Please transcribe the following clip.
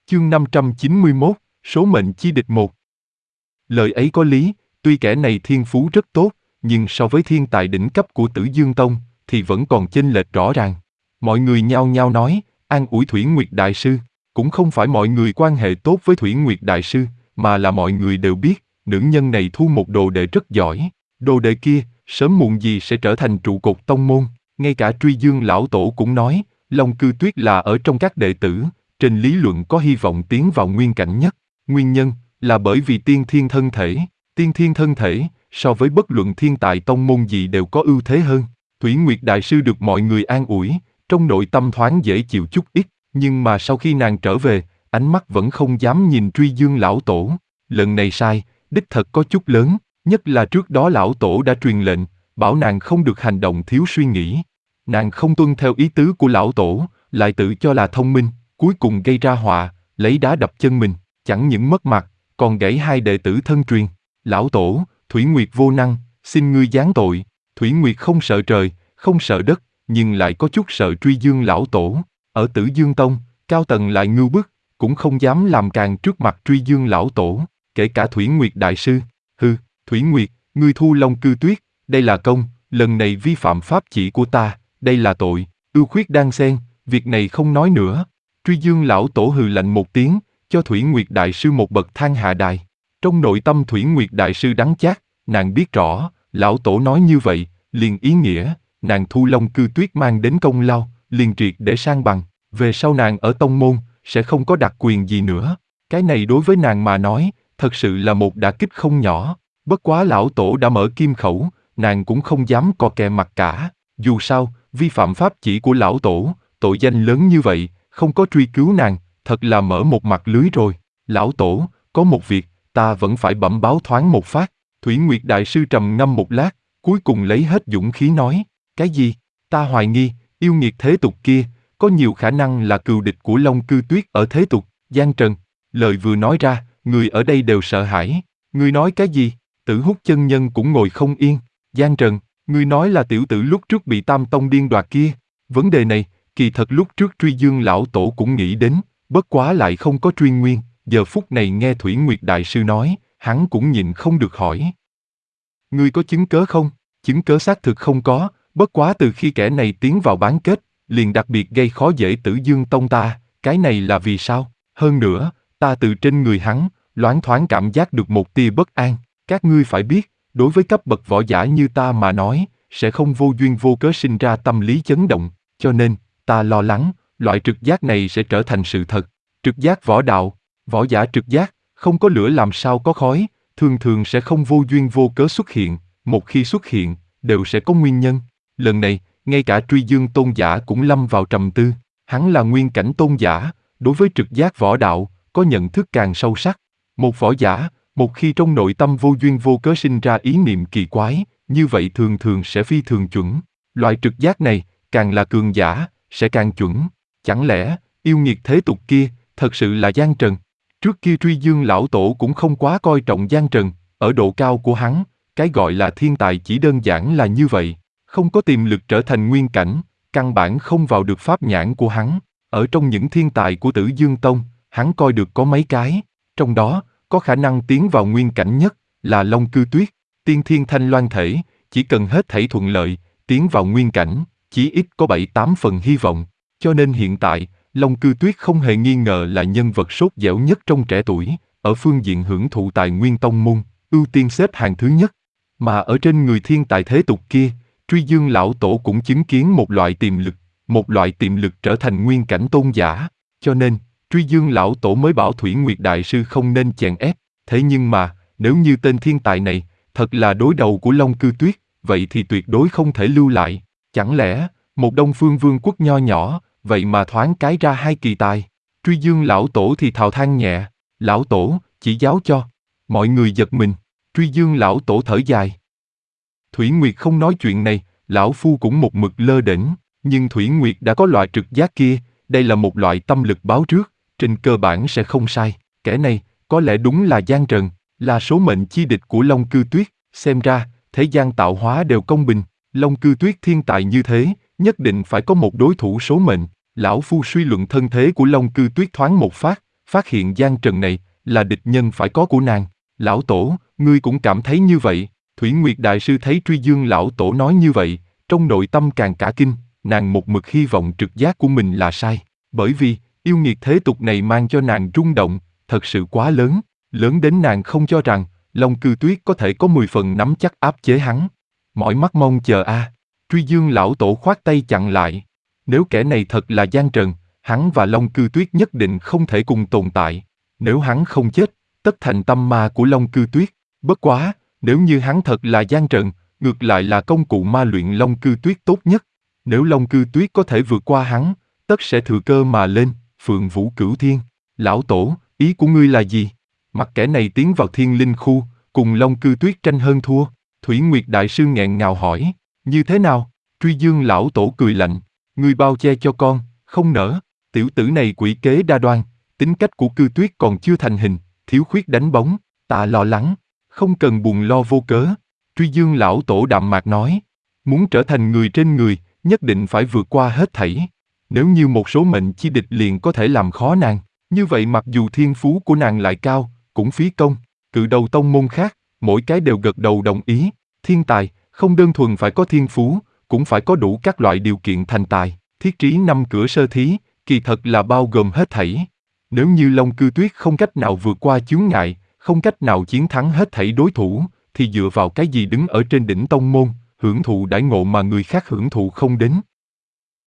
Chương 591, số mệnh chi địch 1. Lời ấy có lý, tuy kẻ này thiên phú rất tốt, nhưng so với thiên tài đỉnh cấp của Tử Dương Tông, thì vẫn còn chênh lệch rõ ràng. Mọi người nhao nhao nói, an ủi Thủy Nguyệt Đại Sư. Cũng không phải mọi người quan hệ tốt với Thủy Nguyệt Đại Sư, mà là mọi người đều biết, nữ nhân này thu một đồ đệ rất giỏi. Đồ đệ kia, sớm muộn gì sẽ trở thành trụ cột tông môn. Ngay cả Truy Dương Lão Tổ cũng nói, Long Cư Tuyết là ở trong các đệ tử, trên lý luận có hy vọng tiến vào nguyên cảnh nhất. Nguyên nhân là bởi vì tiên thiên thân thể. Tiên thiên thân thể, so với bất luận thiên tài tông môn gì đều có ưu thế hơn. Thủy Nguyệt Đại Sư được mọi người an ủi, trong nội tâm thoáng dễ chịu chút ít, nhưng mà sau khi nàng trở về, ánh mắt vẫn không dám nhìn Truy Dương Lão Tổ. Lần này sai, đích thật có chút lớn, nhất là trước đó Lão Tổ đã truyền lệnh, bảo nàng không được hành động thiếu suy nghĩ. Nàng không tuân theo ý tứ của Lão Tổ, lại tự cho là thông minh, cuối cùng gây ra họa, lấy đá đập chân mình, chẳng những mất mặt, còn gãy hai đệ tử thân truyền. Lão Tổ, Thủy Nguyệt vô năng, xin ngươi giáng tội. Thủy Nguyệt không sợ trời, không sợ đất, nhưng lại có chút sợ Truy Dương Lão Tổ. Ở Tử Dương Tông, cao tầng lại ngưu bức, cũng không dám làm càng trước mặt Truy Dương Lão Tổ, kể cả Thủy Nguyệt Đại Sư. Hừ, Thủy Nguyệt, ngươi thu Long Cư Tuyết, đây là công, lần này vi phạm pháp chỉ của ta, đây là tội, ưu khuyết đan xen, việc này không nói nữa. Truy Dương Lão Tổ hừ lạnh một tiếng, cho Thủy Nguyệt Đại Sư một bậc thang hạ đài. Trong nội tâm Thủy Nguyệt Đại Sư đắng chát, nàng biết rõ, Lão Tổ nói như vậy, liền ý nghĩa, nàng thu Long Cư Tuyết mang đến công lao, liền triệt để sang bằng, về sau nàng ở tông môn, sẽ không có đặc quyền gì nữa. Cái này đối với nàng mà nói, thật sự là một đả kích không nhỏ. Bất quá Lão Tổ đã mở kim khẩu, nàng cũng không dám co kè mặt cả. Dù sao, vi phạm pháp chỉ của Lão Tổ, tội danh lớn như vậy, không có truy cứu nàng, thật là mở một mặt lưới rồi. Lão Tổ, có một việc, ta vẫn phải bẩm báo thoáng một phát. Thủy Nguyệt Đại Sư trầm ngâm một lát, cuối cùng lấy hết dũng khí nói, cái gì? Ta hoài nghi, yêu nghiệt thế tục kia, có nhiều khả năng là cừu địch của Long Cư Tuyết ở thế tục. Giang Trần, lời vừa nói ra, người ở đây đều sợ hãi. Ngươi nói cái gì? Tử Hút chân nhân cũng ngồi không yên. Giang Trần, ngươi nói là tiểu tử lúc trước bị Tam Tông điên đoạt kia. Vấn đề này, kỳ thật lúc trước Truy Dương Lão Tổ cũng nghĩ đến, bất quá lại không có truy nguyên. Giờ phút này nghe Thủy Nguyệt Đại Sư nói, hắn cũng nhịn không được hỏi. Ngươi có chứng cớ không? Chứng cớ xác thực không có, bất quá từ khi kẻ này tiến vào bán kết, liền đặc biệt gây khó dễ Tử Dương Tông ta, cái này là vì sao? Hơn nữa, ta từ trên người hắn, loáng thoáng cảm giác được một tia bất an. Các ngươi phải biết, đối với cấp bậc võ giả như ta mà nói, sẽ không vô duyên vô cớ sinh ra tâm lý chấn động, cho nên, ta lo lắng, loại trực giác này sẽ trở thành sự thật. Trực giác võ đạo, võ giả trực giác, không có lửa làm sao có khói, thường thường sẽ không vô duyên vô cớ xuất hiện, một khi xuất hiện, đều sẽ có nguyên nhân. Lần này, ngay cả Truy Dương Tôn giả cũng lâm vào trầm tư, hắn là nguyên cảnh tôn giả, đối với trực giác võ đạo, có nhận thức càng sâu sắc. Một võ giả, một khi trong nội tâm vô duyên vô cớ sinh ra ý niệm kỳ quái, như vậy thường thường sẽ phi thường chuẩn. Loại trực giác này, càng là cường giả, sẽ càng chuẩn. Chẳng lẽ, yêu nghiệt thế tục kia, thật sự là Giang Trần? Trước kia Truy Dương Lão Tổ cũng không quá coi trọng Giang Trần, ở độ cao của hắn, cái gọi là thiên tài chỉ đơn giản là như vậy, không có tiềm lực trở thành nguyên cảnh, căn bản không vào được pháp nhãn của hắn. Ở trong những thiên tài của Tử Dương Tông, hắn coi được có mấy cái, trong đó, có khả năng tiến vào nguyên cảnh nhất, là Long Cư Tuyết, tiên thiên thanh loan thể, chỉ cần hết thảy thuận lợi, tiến vào nguyên cảnh, chỉ ít có 7-8 phần hy vọng, cho nên hiện tại, Long Cư Tuyết không hề nghi ngờ là nhân vật sốt dẻo nhất trong trẻ tuổi, ở phương diện hưởng thụ tài nguyên tông môn, ưu tiên xếp hàng thứ nhất. Mà ở trên người thiên tài thế tục kia, Truy Dương Lão Tổ cũng chứng kiến một loại tiềm lực trở thành nguyên cảnh tôn giả, cho nên, Truy Dương Lão Tổ mới bảo Thủy Nguyệt Đại Sư không nên chèn ép. Thế nhưng mà, nếu như tên thiên tài này, thật là đối đầu của Long Cư Tuyết, vậy thì tuyệt đối không thể lưu lại. Chẳng lẽ, một Đông Phương Vương quốc nho nhỏ, vậy mà thoáng cái ra hai kỳ tài? Truy Dương Lão Tổ thì thào than nhẹ, Lão Tổ, chỉ giáo cho. Mọi người giật mình, Truy Dương Lão Tổ thở dài. Thủy Nguyệt không nói chuyện này, Lão Phu cũng một mực lơ đễnh, nhưng Thủy Nguyệt đã có loại trực giác kia, đây là một loại tâm lực báo trước, trên cơ bản sẽ không sai. Kẻ này, có lẽ đúng là Giang Trần, là số mệnh chi địch của Long Cư Tuyết. Xem ra, thế gian tạo hóa đều công bình, Long Cư Tuyết thiên tài như thế, nhất định phải có một đối thủ số mệnh. Lão Phu suy luận thân thế của Long Cư Tuyết thoáng một phát, phát hiện Giang Trần này là địch nhân phải có của nàng. Lão Tổ, ngươi cũng cảm thấy như vậy. Thủy Nguyệt Đại Sư thấy Truy Dương Lão Tổ nói như vậy, trong nội tâm càng cả kinh, nàng một mực hy vọng trực giác của mình là sai. Bởi vì, yêu nghiệt thế tục này mang cho nàng rung động, thật sự quá lớn, lớn đến nàng không cho rằng, Long Cư Tuyết có thể có 10 phần nắm chắc áp chế hắn. Mỏi mắt mong chờ a. Truy Dương Lão Tổ khoát tay chặn lại. Nếu kẻ này thật là Giang Trần, hắn và Long Cư Tuyết nhất định không thể cùng tồn tại. Nếu hắn không chết, tất thành tâm ma của Long Cư Tuyết. Bất quá, nếu như hắn thật là Giang Trần, ngược lại là công cụ ma luyện Long Cư Tuyết tốt nhất. Nếu Long Cư Tuyết có thể vượt qua hắn, tất sẽ thừa cơ mà lên, Phượng Vũ Cửu Thiên. Lão Tổ, ý của ngươi là gì? Mặc kẻ này tiến vào Thiên Linh Khu, cùng Long Cư Tuyết tranh hơn thua. Thủy Nguyệt Đại Sư nghẹn ngào hỏi, như thế nào? Truy Dương Lão Tổ cười lạnh, ngươi bao che cho con, không nỡ. Tiểu tử này quỷ kế đa đoan, tính cách của Cư Tuyết còn chưa thành hình, thiếu khuyết đánh bóng, ta lo lắng, không cần buồn lo vô cớ. Truy Dương Lão Tổ đạm mạc nói, muốn trở thành người trên người, nhất định phải vượt qua hết thảy. Nếu như một số mệnh chi địch liền có thể làm khó nàng, như vậy mặc dù thiên phú của nàng lại cao, cũng phí công. Cự đầu tông môn khác, mỗi cái đều gật đầu đồng ý. Thiên tài, không đơn thuần phải có thiên phú, cũng phải có đủ các loại điều kiện thành tài. Thiết trí 5 cửa sơ thí, kỳ thật là bao gồm hết thảy. Nếu như Long Cư Tuyết không cách nào vượt qua chướng ngại, không cách nào chiến thắng hết thảy đối thủ, thì dựa vào cái gì đứng ở trên đỉnh tông môn, hưởng thụ đãi ngộ mà người khác hưởng thụ không đến.